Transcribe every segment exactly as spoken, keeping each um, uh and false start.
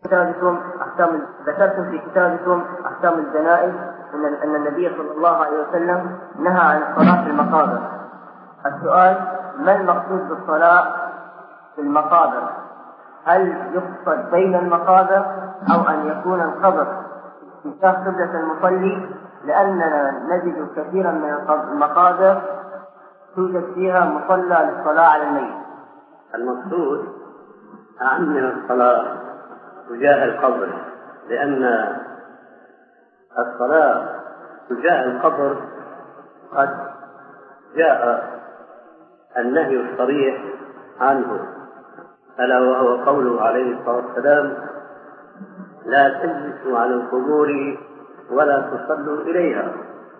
كتابكم أحكام ذكرتم في كتابكم أحكام الجنائز أن أن النبي صلى الله عليه وسلم نهى عن الصلاة في المقابر. السؤال: ما المقصود بالصلاة في المقابر؟ هل يقصد بين المقابر أو أن يكون القبر اتجاه قبلة المصلي؟ لأننا نجد كثيرا من المقابر توجد فيها مصلى للصلاة على الميت. المقصود أعم من الصلاة تجاه القبر، لأن الصلاة تجاه القبر قد جاء النهي الصريح عنه، ألا وهو قوله عليه الصلاة والسلام: لا تجلسوا على القبور ولا تصلوا إليها.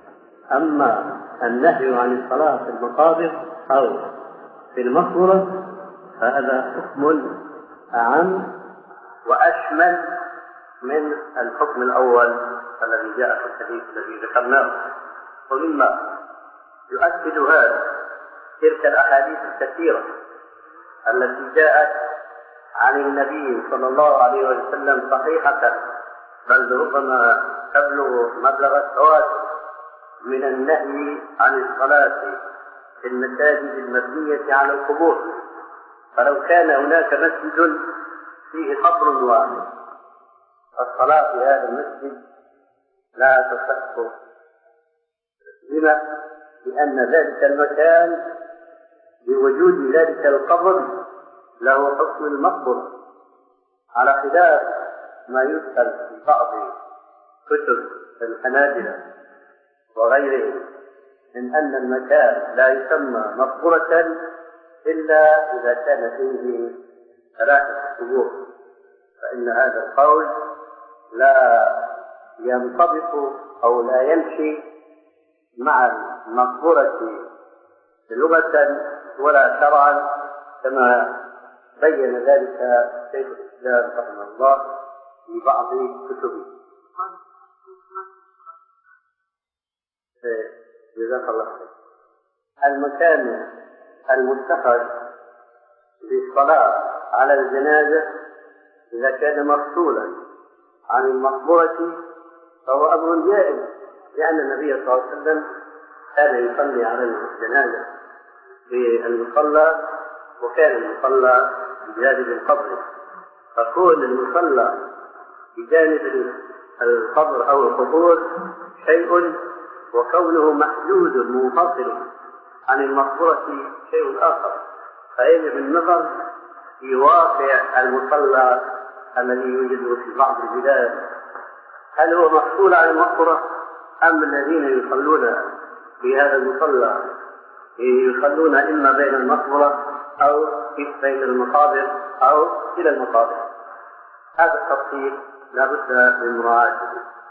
أما النهي عن الصلاة في المقابر أو في المقبرة فهذا حكم أعم وأشمل من الحكم الأول الذي جاء في الحديث الذي ذكرناه. ومما يؤكد هذا تلك الأحاديث الكثيرة التي جاءت عن النبي صلى الله عليه وسلم صحيحة، بل ربما تبلغ مبلغ التواتر، من النهي عن الصلاة في المساجد المبنية على القبور. فلو كان هناك مسجد فيه قبر واحد فالصلاة في هذا المسجد لا تصح. لما؟ لأن ذلك المكان بوجود ذلك القبر له حكم المقبرة، على خلاف ما يذكر في بعض كتب الحنابلة وغيرهم من أن المكان لا يسمى مقبرة إلا إذا كان فيه ثلاثة قبور، فإن هذا القول لا ينطبق أو لا يمشي مع المقبرة لغة ولا شرعا، كما بين ذلك شيخ الإسلام رحمه الله في بعض كتبه. جزاك الله خير. المكان المتخذ للصلاة على الجنازة إذا كان مفصولا عن المقبرة فهو أمر جائز، لأن النبي صلى الله عليه وسلم كان يصلي على الجنازة في المصلى، وكان المصلى بجانب القبر، فكون المصلى بجانب القبر أو القبور شيء، وكونه محدود منفصل عن المقبرة شيء آخر. فيجب النظر في واقع المصلى الذي يوجد في بعض البلاد، هل هو مفصول عن المقبرة أم الذين يصلون في هذا المصلى يصلون إما بين المقبرة أو بين المقابر أو إلى المقابر؟ هذا التفصيل لا بد من مراعاته.